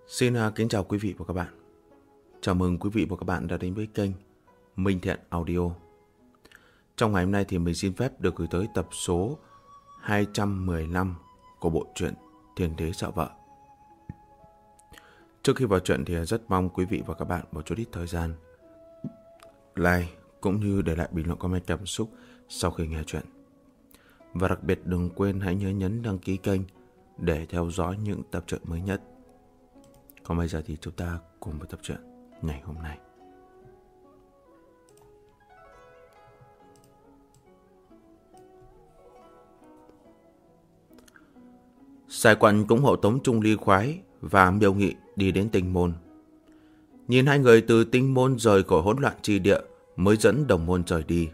Xin kính chào quý vị và các bạn. Chào mừng quý vị và các bạn đã đến với kênh Minh Thiện Audio. Trong ngày hôm nay thì mình xin phép được gửi tới tập số 215 của bộ truyện Thiên Đế Sợ Vợ. Trước khi vào truyện thì rất mong quý vị và các bạn một chút ít thời gian like cũng như để lại bình luận comment cảm xúc sau khi nghe truyện. Và đặc biệt đừng quên hãy nhớ nhấn đăng ký kênh để theo dõi những tập truyện mới nhất. Còn bây giờ thì chúng ta cùng với tập truyện ngày hôm nay. Sài Quận cũng hộ tống Trung Ly Khoái và Miêu Nghị đi đến Tinh Môn. Nhìn hai người từ Tinh Môn rời khỏi hỗn loạn tri địa mới dẫn Đồng Môn rời đi.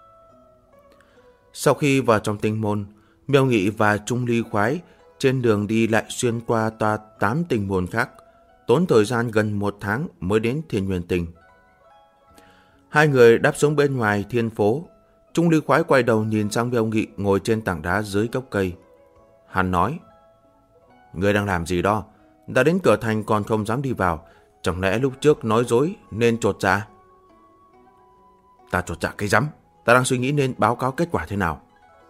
Sau khi vào trong Tinh Môn, Miêu Nghị và Trung Ly Khoái trên đường đi lại xuyên qua tòa 8 tinh môn khác, tốn thời gian gần 1 tháng mới đến Thiên Nguyên Tinh. Hai người đáp xuống bên ngoài thiên phố. Trung Ly Khoái quay đầu nhìn sang Miêu Nghị ngồi trên tảng đá dưới gốc cây. Hắn nói: "Ngươi đang làm gì đó? Đã đến cửa thành còn không dám đi vào, chẳng lẽ lúc trước nói dối nên chột dạ?" "Ta chột dạ cái rắm, ta đang suy nghĩ nên báo cáo kết quả thế nào."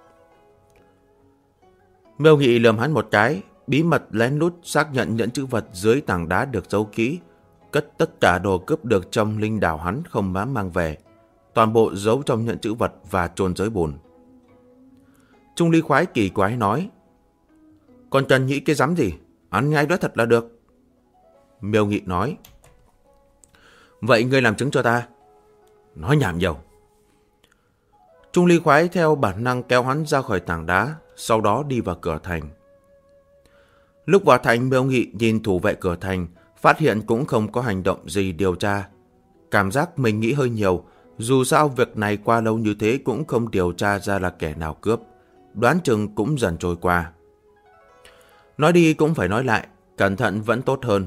Miêu Nghị lườm hắn một cái, bí mật lén lút xác nhận nhẫn chữ vật dưới tảng đá được giấu kỹ, cất tất cả đồ cướp được trong linh đảo hắn không dám mang về, toàn bộ giấu trong nhẫn chữ vật và chôn dưới bùn. Trung Ly Khoái kỳ quái nói: "Còn cần nghĩ cái rắm gì, ăn ngay đó thật là được." Miêu Nghị nói: "Vậy ngươi làm chứng cho ta." "Nói nhảm nhiều." Trung Ly Khoái theo bản năng kéo hắn ra khỏi tảng đá, sau đó đi vào cửa thành. Lúc vào thành, Miêu Nghị nhìn thủ vệ cửa thành, phát hiện cũng không có hành động gì điều tra. Cảm giác mình nghĩ hơi nhiều, dù sao việc này qua lâu như thế cũng không điều tra ra là kẻ nào cướp, đoán chừng cũng dần trôi qua. Nói đi cũng phải nói lại, cẩn thận vẫn tốt hơn.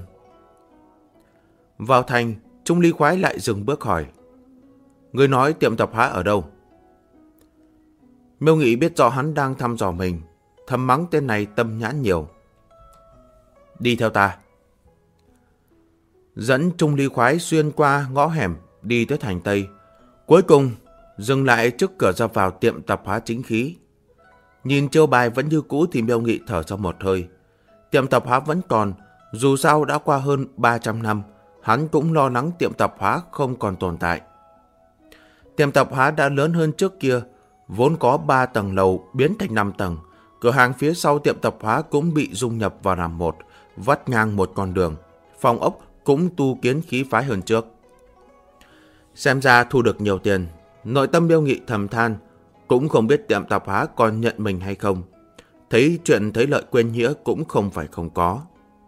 Vào thành, Trung Ly Khoái lại dừng bước hỏi: "Ngươi nói tiệm tạp hóa ở đâu?" Miêu Nghị biết rõ hắn đang thăm dò mình, thầm mắng tên này tâm nhãn nhiều. "Đi theo ta." Dẫn Trung Ly Khoái xuyên qua ngõ hẻm đi tới thành Tây, cuối cùng dừng lại trước cửa ra vào tiệm tạp hóa Chính Khí. Nhìn chiêu bài vẫn như cũ thì Miêu Nghị thở ra một hơi. Tiệm tạp hóa vẫn còn, dù sao đã qua hơn 300 năm, hắn cũng lo lắng tiệm tạp hóa không còn tồn tại. Tiệm tạp hóa đã lớn hơn trước kia, vốn có 3 tầng lầu biến thành 5 tầng. Cửa hàng phía sau tiệm tạp hóa cũng bị dung nhập vào làm một, vắt ngang một con đường. Phòng ốc cũng tu kiến khí phái hơn trước. Xem ra thu được nhiều tiền. Nội tâm Miêu Nghị thầm than, cũng không biết tiệm tạp hóa còn nhận mình hay không. Thấy chuyện thấy lợi quên nghĩa cũng không phải không có.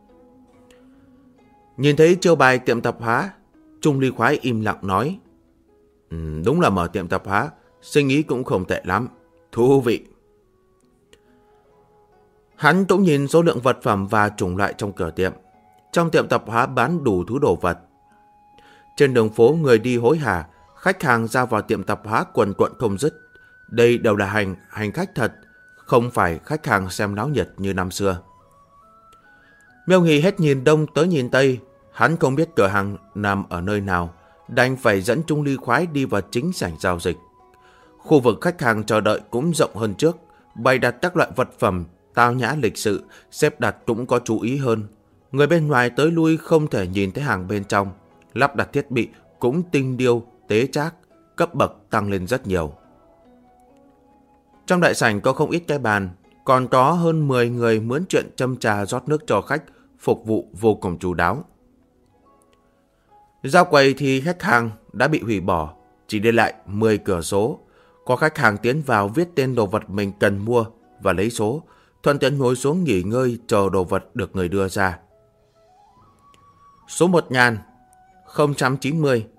Nhìn thấy chiêu bài tiệm tạp hóa, Trung Ly Khoái im lặng nói: Đúng là mở tiệm tạp hóa, sinh ý cũng không tệ lắm, thú vị." Hắn cũng nhìn số lượng vật phẩm và chủng loại trong cửa tiệm. Trong tiệm tạp hóa bán đủ thứ đồ vật. Trên đường phố người đi hối hả, khách hàng ra vào tiệm tạp hóa quần quận không dứt. Đây đều là hành khách thật, không phải khách hàng xem náo nhiệt như năm xưa. Miêu Nghị hết nhìn đông tới nhìn tây, hắn không biết cửa hàng nằm ở nơi nào, đành phải dẫn Trung Ly Khoái đi vào chính sảnh giao dịch. Khu vực khách hàng chờ đợi cũng rộng hơn trước, bày đặt các loại vật phẩm tao nhã lịch sự, xếp đặt cũng có chú ý hơn. Người bên ngoài tới lui không thể nhìn thấy hàng bên trong, lắp đặt thiết bị cũng tinh điêu, tế trác, cấp bậc tăng lên rất nhiều. Trong đại sảnh có không ít cái bàn, còn có hơn 10 người mướn chuyện châm trà rót nước cho khách, phục vụ vô cùng chu đáo. Giao quầy thì khách hàng đã bị hủy bỏ, chỉ để lại 10 cửa số. Có khách hàng tiến vào viết tên đồ vật mình cần mua và lấy số, thuận tiện ngồi xuống nghỉ ngơi chờ đồ vật được người đưa ra. Số 1090.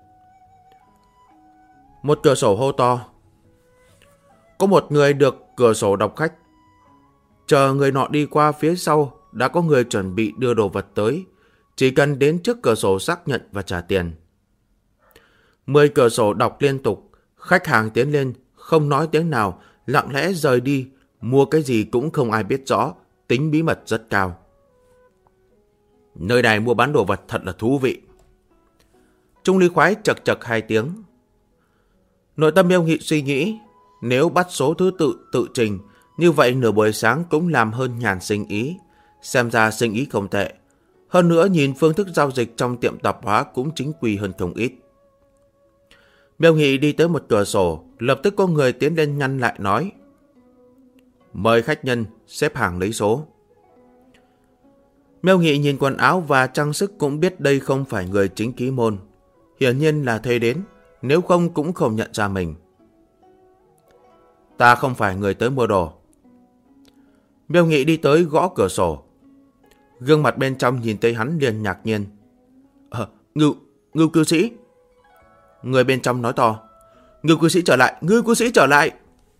Một cửa sổ hô to. Có một người được cửa sổ đọc khách. Chờ người nọ đi qua phía sau, đã có người chuẩn bị đưa đồ vật tới. Chỉ cần đến trước cửa sổ xác nhận và trả tiền. 10 cửa sổ đọc liên tục, khách hàng tiến lên, không nói tiếng nào, lặng lẽ rời đi, mua cái gì cũng không ai biết rõ, tính bí mật rất cao. Nơi này mua bán đồ vật thật là thú vị. Trung Ly Khoái chật chật 2 tiếng. Nội tâm Miêu Nghị suy nghĩ, nếu bắt số thứ tự trình, như vậy nửa buổi sáng cũng làm hơn nhàn sinh ý. Xem ra sinh ý không tệ. Hơn nữa nhìn phương thức giao dịch trong tiệm tạp hóa cũng chính quy hơn không ít. Miêu Nghị đi tới một cửa sổ, lập tức có người tiến lên nhăn lại nói: mời khách nhân xếp hàng lấy số. Miêu Nghị nhìn quần áo và trang sức cũng biết đây không phải người chính ký môn. Hiển nhiên là thuê đến, nếu không cũng không nhận ra mình. Ta không phải người tới mua đồ. Miêu Nghị đi tới gõ cửa sổ. Gương mặt bên trong nhìn thấy hắn liền ngạc nhiên. Ngưu cư sĩ. Người bên trong nói to: Ngưu cư sĩ trở lại, Ngưu cư sĩ trở lại.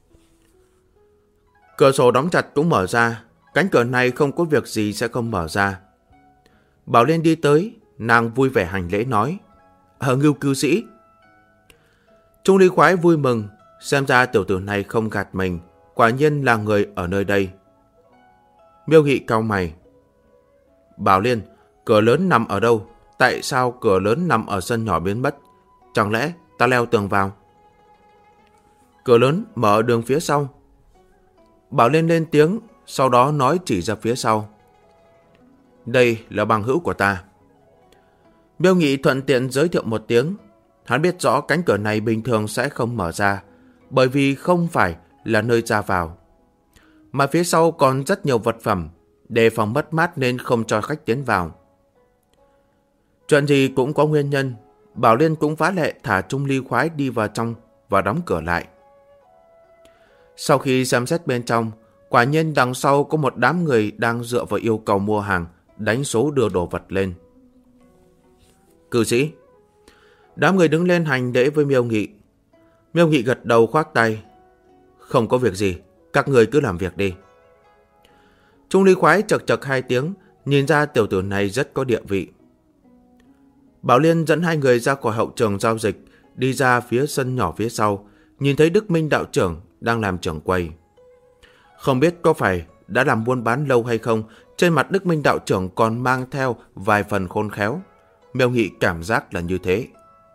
Cửa sổ đóng chặt cũng mở ra. Cánh cửa này không có việc gì sẽ không mở ra. Bảo Liên đi tới, nàng vui vẻ hành lễ nói: Ngưu cư sĩ. Trung Ly Khoái vui mừng, xem ra tiểu tử này không gạt mình, quả nhiên là người ở nơi đây. Miêu Nghị cau mày. Bảo Liên, cửa lớn nằm ở đâu? Tại sao cửa lớn nằm ở sân nhỏ biến mất? Chẳng lẽ ta leo tường vào? Cửa lớn mở ở đường phía sau. Bảo Liên lên tiếng, sau đó nói chỉ ra phía sau. Đây là bằng hữu của ta. Miêu Nghị thuận tiện giới thiệu một tiếng. Hắn biết rõ cánh cửa này bình thường sẽ không mở ra, bởi vì không phải là nơi ra vào. Mà phía sau còn rất nhiều vật phẩm, đề phòng mất mát nên không cho khách tiến vào. Chuyện gì cũng có nguyên nhân, Bảo Liên cũng phá lệ thả Trung Ly Khoái đi vào trong và đóng cửa lại. Sau khi xem xét bên trong, quả nhiên đằng sau có một đám người đang dựa vào yêu cầu mua hàng, đánh số đưa đồ vật lên. Cư sĩ. Đám người đứng lên hành lễ với Miêu Nghị. Miêu Nghị gật đầu khoác tay. Không có việc gì, các người cứ làm việc đi. Trung Ly Khoái chật chật 2 tiếng, nhìn ra tiểu tử này rất có địa vị. Bảo Liên dẫn 2 người ra khỏi hậu trường giao dịch, đi ra phía sân nhỏ phía sau, nhìn thấy Đức Minh đạo trưởng đang làm trưởng quầy. Không biết có phải đã làm buôn bán lâu hay không, trên mặt Đức Minh đạo trưởng còn mang theo vài phần khôn khéo. Miêu Nghị cảm giác là như thế.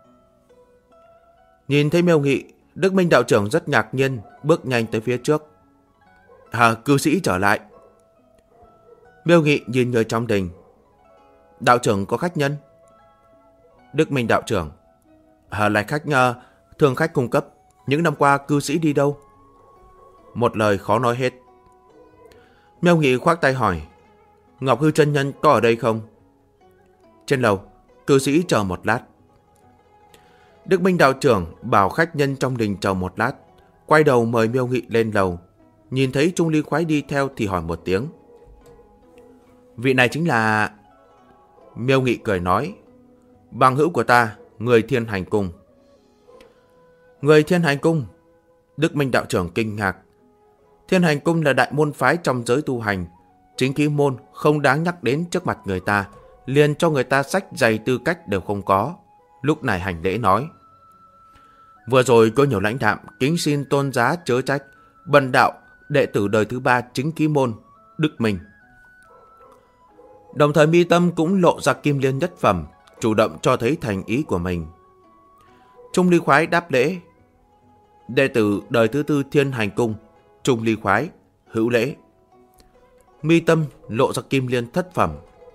Nhìn thấy Miêu Nghị, Đức Minh đạo trưởng rất ngạc nhiên, bước nhanh tới phía trước. Cư sĩ trở lại. Miêu Nghị nhìn người trong đình. Đạo trưởng có khách nhân. Đức Minh đạo trưởng. Là khách thường khách cung cấp. Những năm qua cư sĩ đi đâu? Một lời khó nói hết. Miêu Nghị khoác tay hỏi. Ngọc Hư chân nhân có ở đây không? Trên lầu. Cư sĩ chờ một lát. Đức Minh đạo trưởng bảo khách nhân trong đình chờ một lát, quay đầu mời Miêu Nghị lên lầu. Nhìn thấy Trung Ly Khoái đi theo thì hỏi một tiếng. Vị này chính là... Miêu Nghị cười nói. Bằng hữu của ta, người Thiên Hành Cung. Người Thiên Hành Cung? Đức Minh đạo trưởng kinh ngạc. Thiên Hành Cung là đại môn phái trong giới tu hành. Chính khí môn không đáng nhắc đến trước mặt người ta, liền cho người ta sách giày tư cách đều không có. Lúc này hành lễ nói. Vừa rồi có nhiều lãnh đạm, kính xin tôn giá chớ trách. Bần đạo, đệ tử đời thứ 3 chính khí môn, Đức Minh. Đồng thời mi tâm cũng lộ ra kim liên nhất phẩm, chủ động cho thấy thành ý của mình. Trung Ly Khoái đáp lễ. Đệ tử đời thứ 4 Thiên Hành Cung, Trung Ly Khoái, hữu lễ. Mi tâm lộ ra kim liên thất phẩm.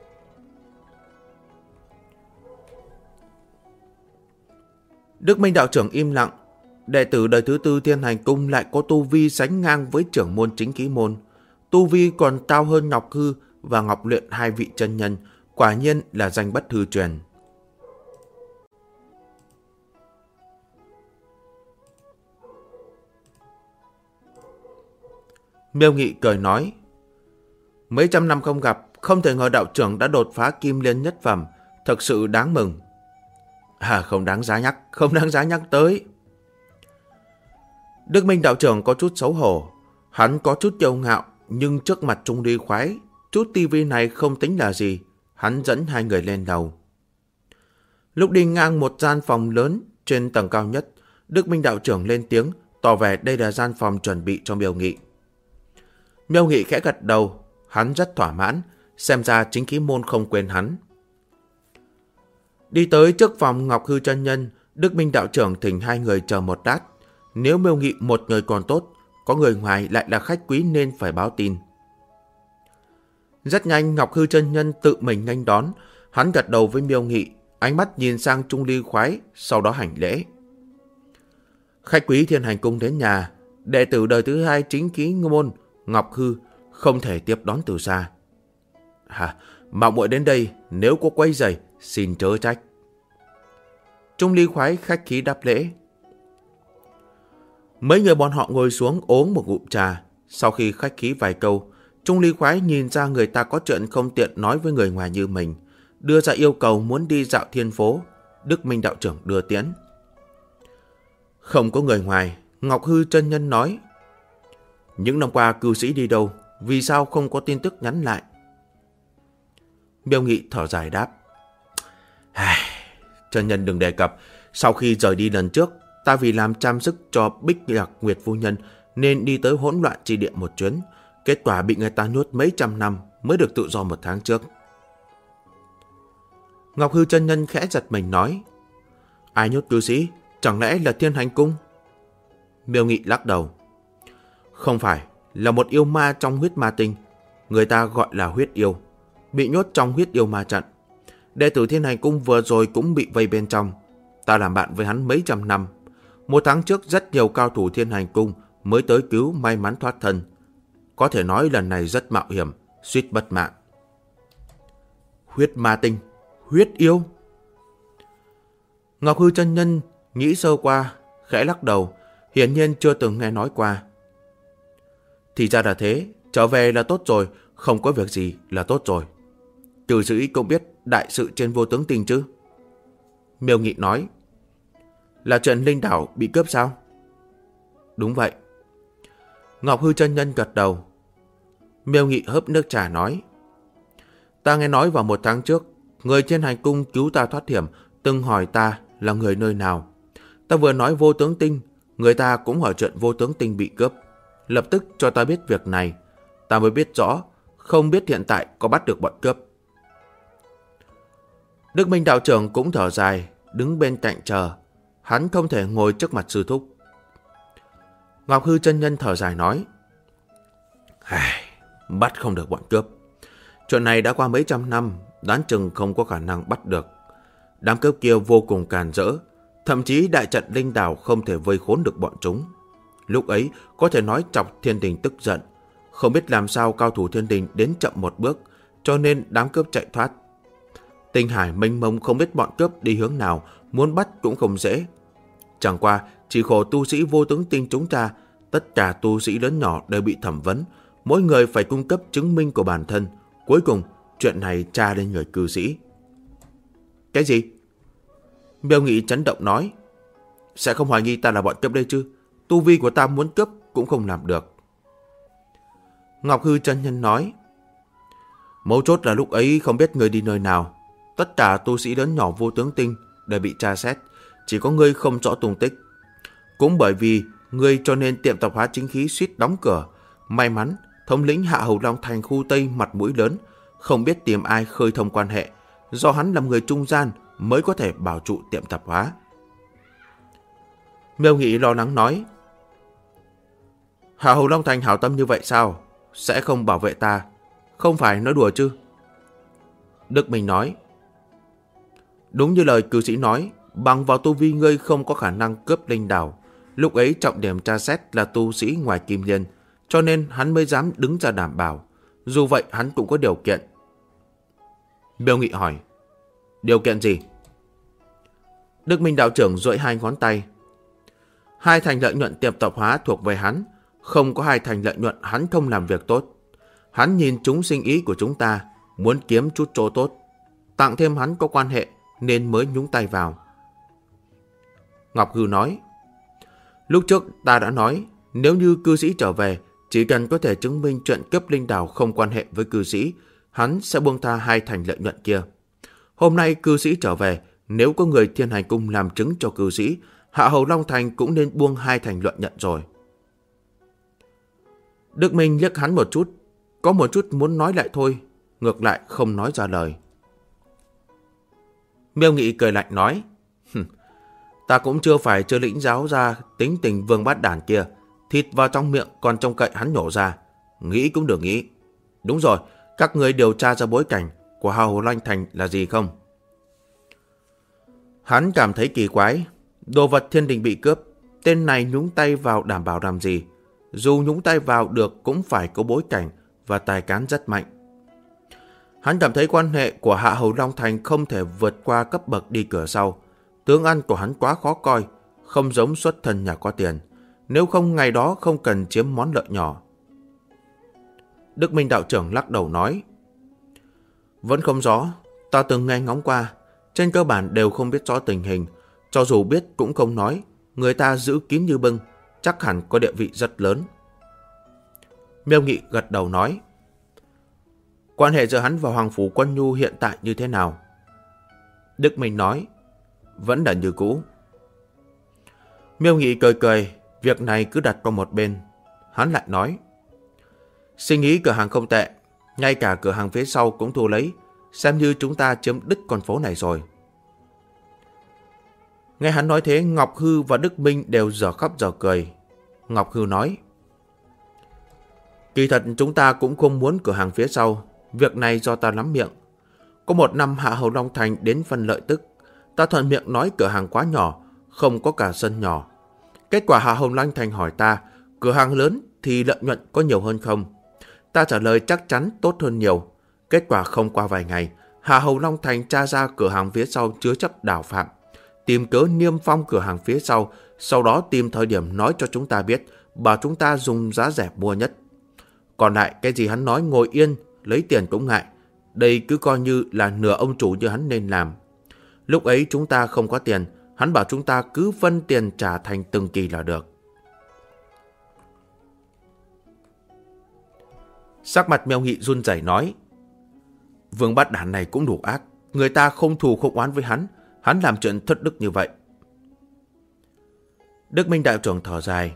Đức Minh đạo trưởng im lặng. Đệ tử đời thứ 4 Thiên Hành Cung lại có tu vi sánh ngang với trưởng môn chính khí môn. Tu vi còn cao hơn Ngọc Hư và Ngọc Luyện 2 vị chân nhân, quả nhiên là danh bất hư truyền. Miêu Nghị cười nói. Mấy trăm năm không gặp, không thể ngờ đạo trưởng đã đột phá kim liên nhất phẩm, thật sự đáng mừng. Không đáng giá nhắc tới. Đức Minh đạo trưởng có chút xấu hổ. Hắn có chút kiêu ngạo, nhưng trước mặt Trung Ly Khoái, chút tivi này không tính là gì. Hắn dẫn 2 người lên lầu. Lúc đi ngang một gian phòng lớn trên tầng cao nhất, Đức Minh đạo trưởng lên tiếng, tỏ vẻ đây là gian phòng chuẩn bị cho Miêu Nghị. Miêu Nghị khẽ gật đầu, hắn rất thỏa mãn, Xem ra chính khí môn không quên hắn. Đi tới trước phòng Ngọc Hư chân nhân, Đức Minh đạo trưởng thỉnh hai người chờ một lát. Nếu Miêu Nghị một người còn tốt, có người ngoài lại là khách quý nên phải báo tin. Rất nhanh Ngọc Hư chân nhân tự mình nghênh đón, hắn gật đầu với Miêu Nghị, ánh mắt nhìn sang Trung Ly Khoái, sau đó hành lễ. Khách quý Thiên Hành Cung đến nhà, đệ tử đời thứ hai chính khí môn Ngọc Hư không thể tiếp đón từ xa. Mạo muội đến đây, nếu có quấy rầy xin chớ trách. Trung Ly Khoái khách khí đáp lễ. Mấy người bọn họ ngồi xuống uống một ngụm trà. Sau khi khách khí vài câu, Trung Ly Khoái nhìn ra người ta có chuyện không tiện nói với người ngoài như mình, đưa ra yêu cầu muốn đi dạo thiên phố. Đức Minh đạo trưởng đưa tiễn. Không có người ngoài, Ngọc Hư chân nhân nói. Những năm qua cư sĩ đi đâu, vì sao không có tin tức nhắn lại? Miêu Nghị thở dài đáp. Chân nhân đừng đề cập, sau khi rời đi lần trước, ta vì làm trang sức cho Bích Lạc Nguyệt phu nhân nên đi tới hỗn loạn chi địa một chuyến. Kết quả bị người ta nhốt mấy trăm năm mới được tự do một tháng trước. Ngọc Hư chân nhân khẽ giật mình nói. Ai nhốt cư sĩ? Chẳng lẽ là Thiên Hành Cung? Miêu Nghị lắc đầu. Không phải, là một yêu ma trong huyết ma tinh. Người ta gọi là huyết yêu. Bị nhốt trong huyết yêu ma trận. Đệ tử Thiên Hành Cung vừa rồi cũng bị vây bên trong. Ta làm bạn với hắn mấy trăm năm. Một tháng trước rất nhiều cao thủ Thiên Hành Cung mới tới cứu, may mắn thoát thân. Có thể nói lần này rất mạo hiểm, suýt mất mạng. Huyết ma tinh, huyết yêu. Ngọc Hư chân nhân nghĩ sơ qua, khẽ lắc đầu, hiển nhiên chưa từng nghe nói qua. Thì ra là thế, trở về là tốt rồi, không có việc gì là tốt rồi. Cử sĩ cũng biết đại sự trên Vô Tướng Tinh chứ? Miêu Nghị nói. Là chuyện linh đảo bị cướp sao? Đúng vậy. Ngọc Hư chân nhân gật đầu. Miêu Nghị hớp nước trà nói. Ta nghe nói vào một tháng trước, người trên hành cung cứu ta thoát hiểm từng hỏi ta là người nơi nào. Ta vừa nói Vô Tướng Tinh, người ta cũng hỏi chuyện Vô Tướng Tinh bị cướp. Lập tức cho ta biết việc này. Ta mới biết rõ, không biết hiện tại có bắt được bọn cướp. Đức Minh đạo trưởng cũng thở dài, đứng bên cạnh chờ. Hắn không thể ngồi trước mặt sư thúc. Ngọc Hư chân nhân thở dài nói. Bắt không được bọn cướp. Chuyện này đã qua mấy trăm năm, đoán chừng không có khả năng bắt được. Đám cướp kia vô cùng càn rỡ, thậm chí đại trận linh đảo không thể vây khốn được bọn chúng. Lúc ấy có thể nói chọc Thiên Đình tức giận. Không biết làm sao cao thủ Thiên Đình đến chậm một bước, cho nên đám cướp chạy thoát. Tinh hải mênh mông không biết bọn cướp đi hướng nào, muốn bắt cũng không dễ. Chẳng qua chỉ khổ tu sĩ Vô Tướng Tinh chúng ta, tất cả tu sĩ lớn nhỏ đều bị thẩm vấn, mỗi người phải cung cấp chứng minh của bản thân. Cuối cùng chuyện này tra lên người cư sĩ. Cái gì? Miêu Nghị chấn động nói. Sẽ không hoài nghi ta là bọn cướp đây chứ? Tu vi của ta muốn cướp cũng không làm được. Ngọc Hư chân nhân nói. Mấu chốt là lúc ấy không biết người đi nơi nào. Tất cả tu sĩ lớn nhỏ Vô Tướng Tinh đều bị tra xét, chỉ có ngươi không rõ tung tích. Cũng bởi vì ngươi cho nên tiệm tạp hóa chính khí suýt đóng cửa. May mắn thống lĩnh Hạ Hầu Long Thành khu Tây mặt mũi lớn, không biết tìm ai khơi thông quan hệ, do hắn làm người trung gian mới có thể bảo trụ tiệm tạp hóa. Miêu Nghị lo lắng nói. Hạ Hầu Long Thành hảo tâm như vậy sao? Sẽ không bảo vệ ta? Không phải nói đùa chứ? Đức Minh nói. Đúng như lời cư sĩ nói, bằng vào tu vi ngươi không có khả năng cướp linh đảo. Lúc ấy trọng điểm tra xét là tu sĩ ngoài Kim Liên, cho nên hắn mới dám đứng ra đảm bảo. Dù vậy hắn cũng có điều kiện. Miêu Nghị hỏi. Điều kiện gì? Đức Minh đạo trưởng duỗi hai ngón tay. 2 thành lợi nhuận tiệm tạp hóa thuộc về hắn. Không có 2 thành lợi nhuận hắn không làm việc tốt. Hắn nhìn chúng sinh ý của chúng ta, muốn kiếm chút chỗ tốt. Tặng thêm hắn có quan hệ nên mới nhúng tay vào. Ngọc Hư nói. Lúc trước ta đã nói, nếu như cư sĩ trở về, chỉ cần có thể chứng minh chuyện cướp linh đảo không quan hệ với cư sĩ, hắn sẽ buông tha 2 thành lợi nhuận kia. Hôm nay cư sĩ trở về, nếu có người Thiên Hành Cung làm chứng cho cư sĩ, Hạ Hầu Long Thành cũng nên buông 2 thành lợi nhuận rồi. Đức Minh liếc hắn một chút, có một chút muốn nói lại thôi. ngược lại không nói ra lời. Miêu Nghị cười lạnh nói, ta cũng chưa phải chưa lĩnh giáo ra tính tình Vương Bát Đản kia, thịt vào trong miệng còn trông cậy hắn nhổ ra. Nghĩ cũng được nghĩ. Đúng rồi, các người điều tra ra bối cảnh của Hạ Hầu Lanh Thành là gì không? Hắn cảm thấy kỳ quái. Đồ vật thiên đình bị cướp, tên này nhúng tay vào đảm bảo làm gì? Dù nhúng tay vào được cũng phải có bối cảnh và tài cán rất mạnh. Hắn cảm thấy quan hệ của Hạ Hầu Long Thành không thể vượt qua cấp bậc đi cửa sau. Tướng ăn của hắn quá khó coi, không giống xuất thân nhà có tiền. Nếu không ngày đó không cần chiếm món lợi nhỏ. Đức Minh đạo trưởng lắc đầu nói, vẫn không rõ, ta từng nghe ngóng qua, trên cơ bản đều không biết rõ tình hình, cho dù biết cũng không nói, người ta giữ kín như bưng, chắc hẳn có địa vị rất lớn. Miêu Nghị gật đầu nói, quan hệ giữa hắn và Hoàng Phủ Quân Nhu hiện tại như thế nào? Đức Minh nói, vẫn là như cũ. Miêu Nghị cười cười, việc này cứ đặt qua một bên. Hắn lại nói, sinh ý cửa hàng không tệ, ngay cả cửa hàng phía sau cũng thu lấy, xem như chúng ta chiếm đích con phố này rồi. Nghe hắn nói thế, Ngọc Hư và Đức Minh đều dở khóc dở cười. Ngọc Hư nói, kỳ thật chúng ta cũng không muốn cửa hàng phía sau, việc này do ta lắm miệng. Có một năm Hạ Hầu Long Thành đến phân lợi tức, ta thuận miệng nói cửa hàng quá nhỏ, không có cả sân nhỏ. Kết quả Hạ Hầu Long Thành hỏi ta, cửa hàng lớn thì lợi nhuận có nhiều hơn không? Ta trả lời chắc chắn tốt hơn nhiều. Kết quả không qua vài ngày, Hạ Hầu Long Thành tra ra cửa hàng phía sau chứa chấp đảo phạm, tìm cớ niêm phong cửa hàng phía sau đó tìm thời điểm nói cho chúng ta biết, bảo chúng ta dùng giá rẻ mua nhất. Còn lại cái gì hắn nói ngồi yên, lấy tiền cũng ngại. Đây cứ coi như là nửa ông chủ như hắn nên làm. Lúc ấy chúng ta không có tiền, hắn bảo chúng ta cứ phân tiền trả thành từng kỳ là được. Sắc mặt Miêu Nghị run rẩy nói, Vương Bát Đản này cũng đủ ác, người ta không thù không oán với hắn làm chuyện thất đức như vậy. Đức Minh đạo trưởng thở dài,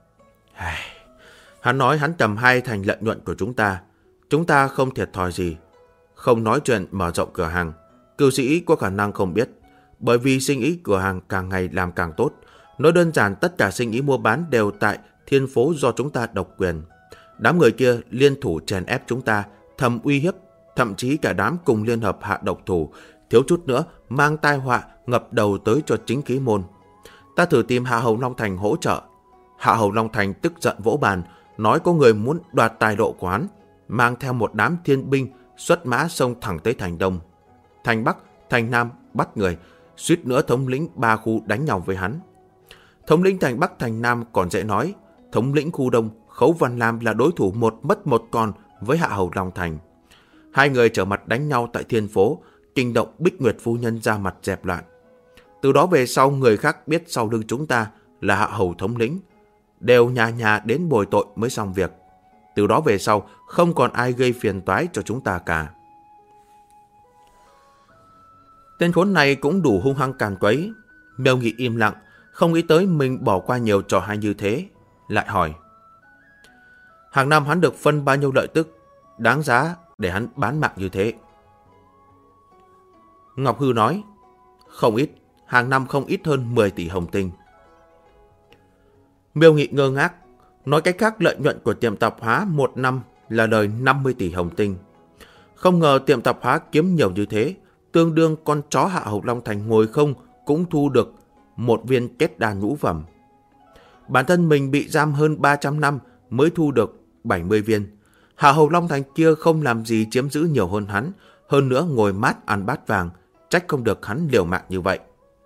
hắn nói hắn cầm 2 thành lợi nhuận của chúng ta không thiệt thòi gì. Không nói chuyện mở rộng cửa hàng, cư sĩ có khả năng không biết, bởi vì sinh ý cửa hàng càng ngày làm càng tốt. Nói đơn giản, tất cả sinh ý mua bán đều tại thiên phố do chúng ta độc quyền. Đám người kia liên thủ chèn ép chúng ta, thầm uy hiếp, thậm chí cả đám cùng liên hợp hạ độc thủ, thiếu chút nữa mang tai họa ngập đầu tới cho chính khí môn. Ta thử tìm Hạ Hầu Long Thành hỗ trợ. Hạ Hầu Long Thành tức giận vỗ bàn, nói có người muốn đoạt tài độ của hắn, mang theo một đám thiên binh xuất mã xông thẳng tới thành Đông. Thành Bắc, thành Nam bắt người, suýt nữa thống lĩnh 3 khu đánh nhau với hắn. Thống lĩnh thành Bắc thành Nam còn dễ nói, thống lĩnh khu Đông Khấu Văn Lam là đối thủ một mất một còn với Hạ Hầu Long Thành. 2 người trở mặt đánh nhau tại thiên phố, kinh động Bích Nguyệt phu nhân ra mặt dẹp loạn. Từ đó về sau, người khác biết sau lưng chúng ta là Hạ Hầu thống lĩnh, đều nhà đến bồi tội mới xong việc. Từ đó về sau không còn ai gây phiền toái cho chúng ta cả. Tên khốn này cũng đủ hung hăng càn quấy. Miêu Nghị im lặng, không nghĩ tới mình bỏ qua nhiều trò hay như thế. Lại hỏi, hàng năm hắn được phân bao nhiêu lợi tức, đáng giá để hắn bán mạng như thế? Ngọc Hư nói, không ít, hàng năm không ít hơn 10 tỷ hồng tinh. Miêu Nghị ngơ ngác, nói cách khác lợi nhuận của tiệm tạp hóa một năm là lời 50 tỷ hồng tinh. Không ngờ tiệm tạp hóa kiếm nhiều như thế, tương đương con chó Hạ Hầu Long Thành ngồi không cũng thu được một viên kết đan ngũ phẩm. Bản thân mình bị giam hơn 300 năm mới thu được 70 viên. Hạ Hầu Long Thành kia không làm gì chiếm giữ nhiều hơn hắn, hơn nữa ngồi mát ăn bát vàng, trách không được hắn liều mạng như vậy.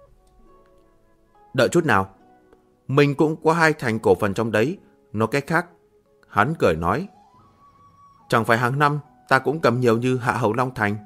Đợi chút nào, mình cũng có 2 thành cổ phần trong đấy, nói cách khác. Hắn cười nói, chẳng phải hàng năm ta cũng cầm nhiều như Hạ Hầu Long Thành.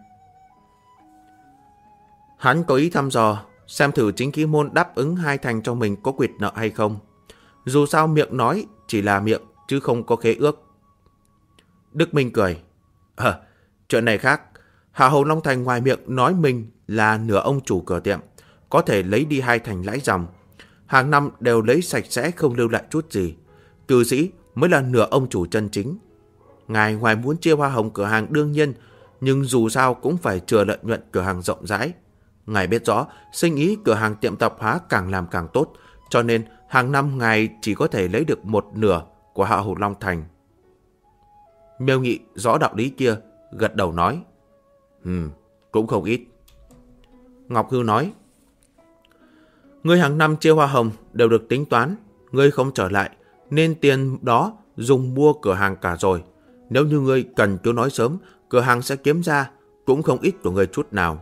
Hắn có ý thăm dò, xem thử chính khí môn đáp ứng 2 thành cho mình có quyệt nợ hay không. Dù sao miệng nói chỉ là miệng, chứ không có khế ước. Đức Minh cười, chuyện này khác. Hạ Hầu Long Thành ngoài miệng nói mình là nửa ông chủ cửa tiệm, có thể lấy đi 2 thành lãi dòng. Hàng năm đều lấy sạch sẽ, không lưu lại chút gì. Cư sĩ mới là nửa ông chủ chân chính. Ngài ngoài muốn chia hoa hồng cửa hàng đương nhiên, nhưng dù sao cũng phải chừa lợi nhuận cửa hàng rộng rãi. Ngài biết rõ, sinh ý cửa hàng tiệm tạp hóa càng làm càng tốt, cho nên hàng năm ngài chỉ có thể lấy được một nửa của Hạ Hầu Long Thành. Miêu Nghị rõ đạo lý kia, gật đầu nói. Cũng không ít. Ngọc Hư nói. Ngươi hàng năm chia hoa hồng đều được tính toán, ngươi không trở lại, nên tiền đó dùng mua cửa hàng cả rồi. Nếu như ngươi cần cứ nói sớm, cửa hàng sẽ kiếm ra, cũng không ít của ngươi chút nào.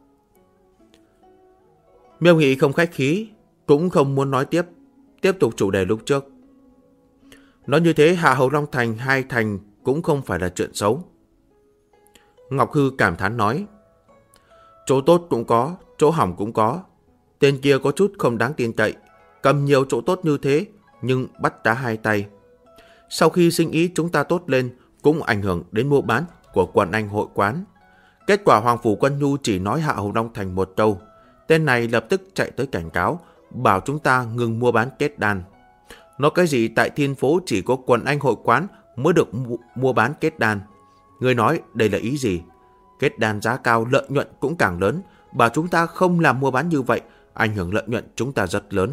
Miêu Nghị không khách khí, cũng không muốn nói tiếp tục chủ đề lúc trước. Nói như thế Hạ Hầu Long Thành 2 thành cũng không phải là chuyện xấu. Ngọc Hư cảm thán nói. Chỗ tốt cũng có, chỗ hỏng cũng có. Tên kia có chút không đáng tin cậy, cầm nhiều chỗ tốt như thế, nhưng bắt đá hai tay. Sau khi sinh ý chúng ta tốt lên, cũng ảnh hưởng đến mua bán của quần anh hội quán. Kết quả Hoàng Phủ Quân Nhu chỉ nói Hạ Hầu Long Thành một câu. Tên này lập tức chạy tới cảnh cáo, bảo chúng ta ngừng mua bán kết đan. Nói cái gì tại Thiên Phố chỉ có quần anh hội quán mới được mua bán kết đan. Người nói đây là ý gì? Kết đan giá cao, lợi nhuận cũng càng lớn, bảo chúng ta không làm mua bán như vậy, ảnh hưởng lợi nhuận chúng ta rất lớn.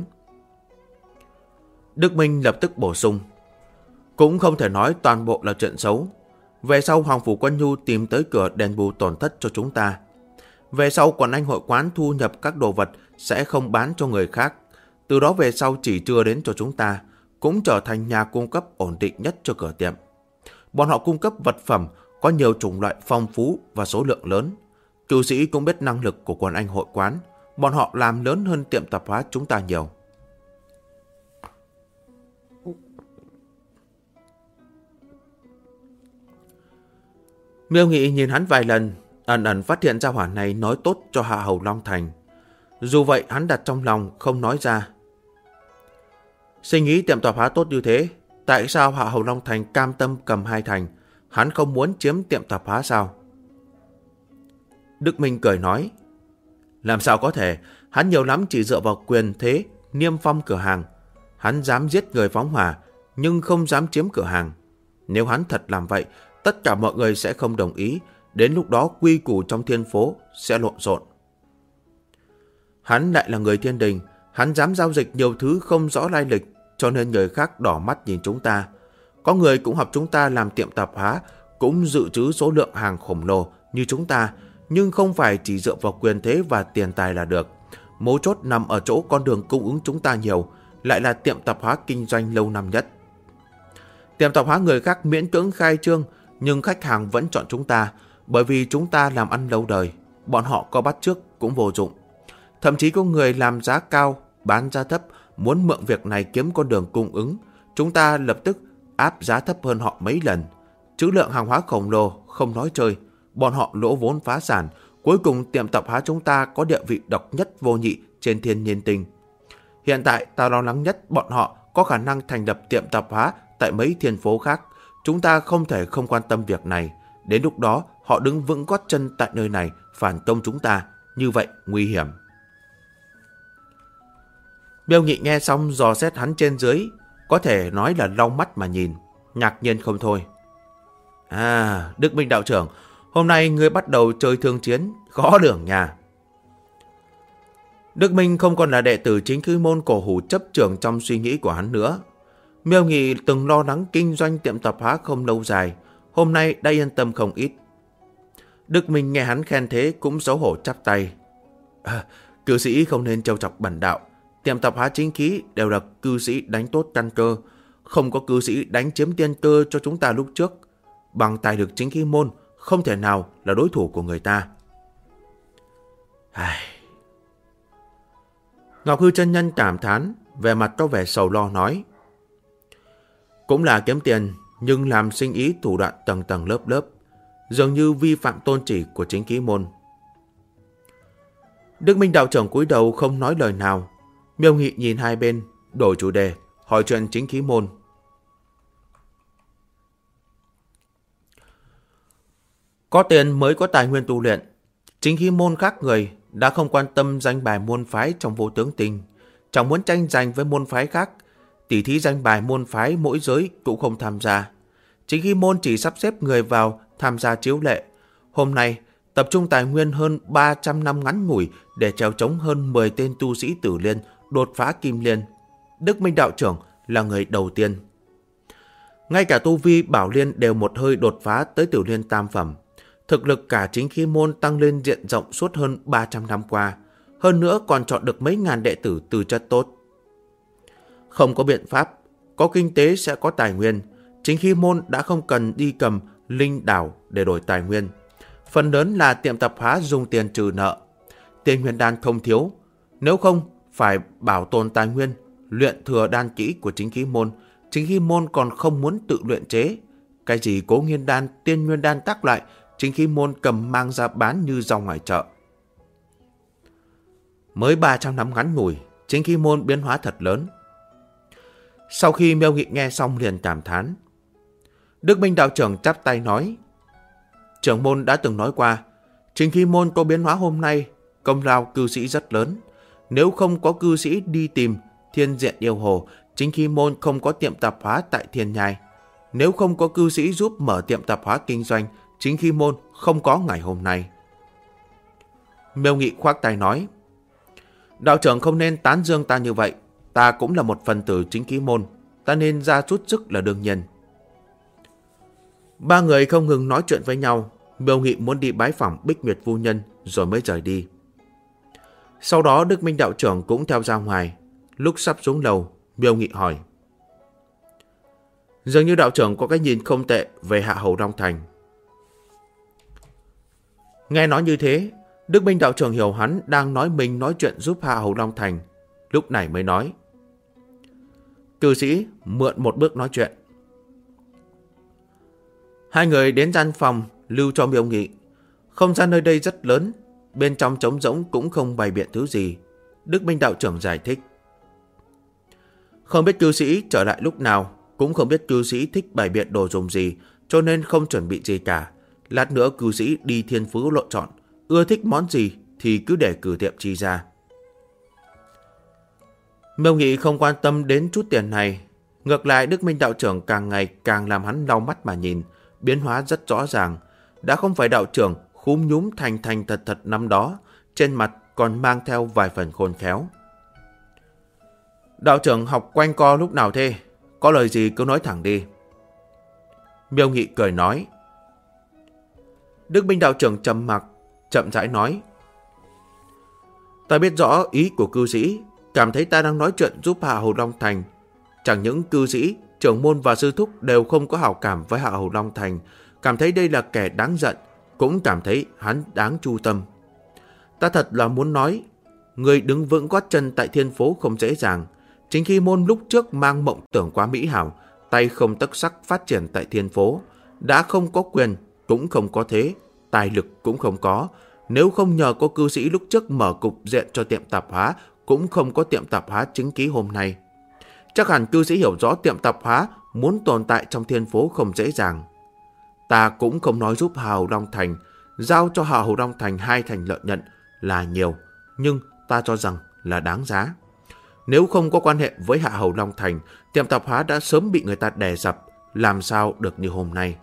Đức Minh lập tức bổ sung. Cũng không thể nói toàn bộ là chuyện xấu. Về sau Hoàng Phủ Quân Nhu tìm tới cửa đền bù tổn thất cho chúng ta. Về sau quần anh hội quán thu nhập các đồ vật sẽ không bán cho người khác. Từ đó về sau chỉ đưa đến cho chúng ta, cũng trở thành nhà cung cấp ổn định nhất cho cửa tiệm. Bọn họ cung cấp vật phẩm có nhiều chủng loại phong phú và số lượng lớn. Cư sĩ cũng biết năng lực của quần anh hội quán. Bọn họ làm lớn hơn tiệm tạp hóa chúng ta nhiều. Miêu Nghị nhìn hắn vài lần, ẩn ẩn phát hiện ra hỏa này nói tốt cho Hạ Hầu Long Thành. Dù vậy hắn đặt trong lòng không nói ra. Sinh ý tiệm tạp hóa tốt như thế, tại sao Hạ Hầu Long Thành cam tâm cầm 2 thành? Hắn không muốn chiếm tiệm tạp hóa sao? Đức Minh cười nói. Làm sao có thể, hắn nhiều lắm chỉ dựa vào quyền thế niêm phong cửa hàng. Hắn dám giết người phóng hỏa, nhưng không dám chiếm cửa hàng. Nếu hắn thật làm vậy, tất cả mọi người sẽ không đồng ý. Đến lúc đó quy củ trong Thiên Phố sẽ lộn xộn. Hắn lại là người thiên đình, hắn dám giao dịch nhiều thứ không rõ lai lịch, cho nên người khác đỏ mắt nhìn chúng ta. Có người cũng học chúng ta làm tiệm tạp hóa, cũng dự trữ số lượng hàng khổng lồ như chúng ta, nhưng không phải chỉ dựa vào quyền thế và tiền tài là được. Mấu chốt nằm ở chỗ con đường cung ứng chúng ta nhiều, lại là tiệm tạp hóa kinh doanh lâu năm nhất. Tiệm tạp hóa người khác miễn cưỡng khai trương, nhưng khách hàng vẫn chọn chúng ta, bởi vì chúng ta làm ăn lâu đời. Bọn họ có bắt chước cũng vô dụng. Thậm chí có người làm giá cao, bán giá thấp, muốn mượn việc này kiếm con đường cung ứng. Chúng ta lập tức áp giá thấp hơn họ mấy lần. Trữ lượng hàng hóa khổng lồ, không nói chơi. Bọn họ lỗ vốn phá sản. Cuối cùng tiệm tạp hóa chúng ta có địa vị độc nhất vô nhị trên thiên nhiên tinh. Hiện tại ta lo lắng nhất bọn họ có khả năng thành lập tiệm tạp hóa tại mấy thiên phố khác. Chúng ta không thể không quan tâm việc này. Đến lúc đó họ đứng vững gót chân tại nơi này phản công chúng ta. Như vậy nguy hiểm. Miêu Nghị nghe xong dò xét hắn trên dưới, có thể nói là lau mắt mà nhìn, ngạc nhiên không thôi. À, Đức Minh đạo trưởng, hôm nay ngươi bắt đầu chơi thương chiến, khó lường nha. Đức Minh không còn là đệ tử chính khí môn cổ hủ chấp trưởng trong suy nghĩ của hắn nữa. Miêu Nghị từng lo lắng kinh doanh tiệm tạp hóa không lâu dài, hôm nay đã yên tâm không ít. Đức Minh nghe hắn khen thế cũng xấu hổ chắp tay. Cư sĩ không nên trêu chọc bần đạo. Tiệm tạp hóa chính khí đều là cư sĩ đánh tốt căn cơ. Không có cư sĩ đánh chiếm tiên cơ cho chúng ta lúc trước. Bằng tài lực chính khí môn, không thể nào là đối thủ của người ta. Ngọc Hư chân nhân cảm thán, vẻ mặt có vẻ sầu lo nói. Cũng là kiếm tiền, nhưng làm sinh ý thủ đoạn tầng tầng lớp lớp, dường như vi phạm tôn chỉ của chính khí môn. Đức Minh đạo trưởng cúi đầu không nói lời nào. Miêu Nghị nhìn hai bên, đổi chủ đề, hỏi chuyện chính khí môn. Có tiền mới có tài nguyên tu luyện. Chính khí môn khác người đã không quan tâm danh bài môn phái trong vô tướng tinh, chẳng muốn tranh giành với môn phái khác. Tỷ thí danh bài môn phái mỗi giới cũng không tham gia. Chính khí môn chỉ sắp xếp người vào tham gia chiếu lệ. Hôm nay, tập trung tài nguyên hơn 300 năm ngắn ngủi để trèo chống hơn 10 tên tu sĩ Tử Liên đột phá Kim Liên. Đức Minh đạo trưởng là người đầu tiên. Ngay cả tu vi Bảo Liên đều một hơi đột phá tới Tử Liên tam phẩm. Thực lực cả chính khí môn tăng lên diện rộng suốt hơn 300 năm qua. Hơn nữa còn chọn được mấy ngàn đệ tử tư chất tốt. Không có biện pháp, có kinh tế sẽ có tài nguyên. Chính khí môn đã không cần đi cầm linh đảo để đổi tài nguyên. Phần lớn là tiệm tạp hóa dùng tiền trừ nợ. Tiền nguyên đan không thiếu. Nếu không, phải bảo tồn tài nguyên, luyện thừa đan kỹ của chính khí môn. Chính khí môn còn không muốn tự luyện chế. Cái gì cố nguyên đan, tiên nguyên đan tác loại, chính khí môn cầm mang ra bán như rau ngoài chợ. Mới 300 năm ngắn ngủi, chính khí môn biến hóa thật lớn. Sau khi Miêu Nghị nghe xong liền cảm thán. Đức Minh đạo trưởng chắp tay nói: trưởng môn đã từng nói qua, chính khí môn có biến hóa hôm nay, công lao cư sĩ rất lớn. Nếu không có cư sĩ đi tìm Thiên Diện Yêu Hồ, chính khí môn không có tiệm tạp hóa tại Thiên Nhai. Nếu không có cư sĩ giúp mở tiệm tạp hóa kinh doanh, chính khí môn không có ngày hôm nay. Miêu Nghị khoác tay nói: đạo trưởng không nên tán dương ta như vậy. Ta cũng là một phần tử chính khí môn, ta nên ra chút sức là đương nhiên. Ba người không ngừng nói chuyện với nhau. Miêu Nghị muốn đi bái phỏng Bích Nguyệt phu nhân rồi mới rời đi. Sau đó Đức Minh đạo trưởng cũng theo ra ngoài. Lúc sắp xuống lầu, Miêu Nghị hỏi: dường như đạo trưởng có cái nhìn không tệ về Hạ Hầu Long Thành. Nghe nói như thế, Đức Minh đạo trưởng hiểu hắn đang nói mình nói chuyện giúp Hạ Hầu Long Thành. Lúc này mới nói: cư sĩ mượn một bước nói chuyện. Hai người đến gian phòng lưu cho Miêu Nghị. Không gian nơi đây rất lớn, bên trong trống rỗng cũng không bày biện thứ gì. Đức Minh đạo trưởng giải thích: không biết cư sĩ trở lại lúc nào, cũng không biết cư sĩ thích bày biện đồ dùng gì, cho nên không chuẩn bị gì cả. Lát nữa cư sĩ đi Thiên Phú lựa chọn, ưa thích món gì thì cứ để cử tiệm chi ra. Miêu Nghị không quan tâm đến chút tiền này. Ngược lại Đức Minh đạo trưởng càng ngày càng làm hắn lau mắt mà nhìn, biến hóa rất rõ ràng. Đã không phải đạo trưởng khúm nhúm thành thật thật năm đó, trên mặt còn mang theo vài phần khôn khéo. Đạo trưởng học quanh co lúc nào thế? Có lời gì cứ nói thẳng đi. Miêu Nghị cười nói. Đức Minh đạo trưởng trầm mặc, chậm rãi nói: ta biết rõ ý của cư sĩ, cảm thấy ta đang nói chuyện giúp Hạ Hầu Long Thành. Chẳng những cư sĩ, trưởng môn và sư thúc đều không có hảo cảm với Hạ Hầu Long Thành, cảm thấy đây là kẻ đáng giận, cũng cảm thấy hắn đáng chu tâm. Ta thật là muốn nói, người đứng vững gót chân tại Thiên Phố không dễ dàng. Chính khi môn lúc trước mang mộng tưởng quá mỹ hảo, tay không tấc sắc phát triển tại Thiên Phố, đã không có quyền, cũng không có thế, tài lực cũng không có. Nếu không nhờ có cư sĩ lúc trước mở cục diện cho tiệm tạp hóa, cũng không có tiệm tạp hóa chính ký hôm nay. Chắc hẳn cư sĩ hiểu rõ tiệm tạp hóa muốn tồn tại trong Thiên Phố không dễ dàng. Ta cũng không nói giúp Hạ Hầu Long Thành, giao cho Hạ Hầu Long Thành 2 thành lợi nhuận là nhiều, nhưng ta cho rằng là đáng giá. Nếu không có quan hệ với Hạ Hầu Long Thành, tiệm tạp hóa đã sớm bị người ta đè dập, làm sao được như hôm nay.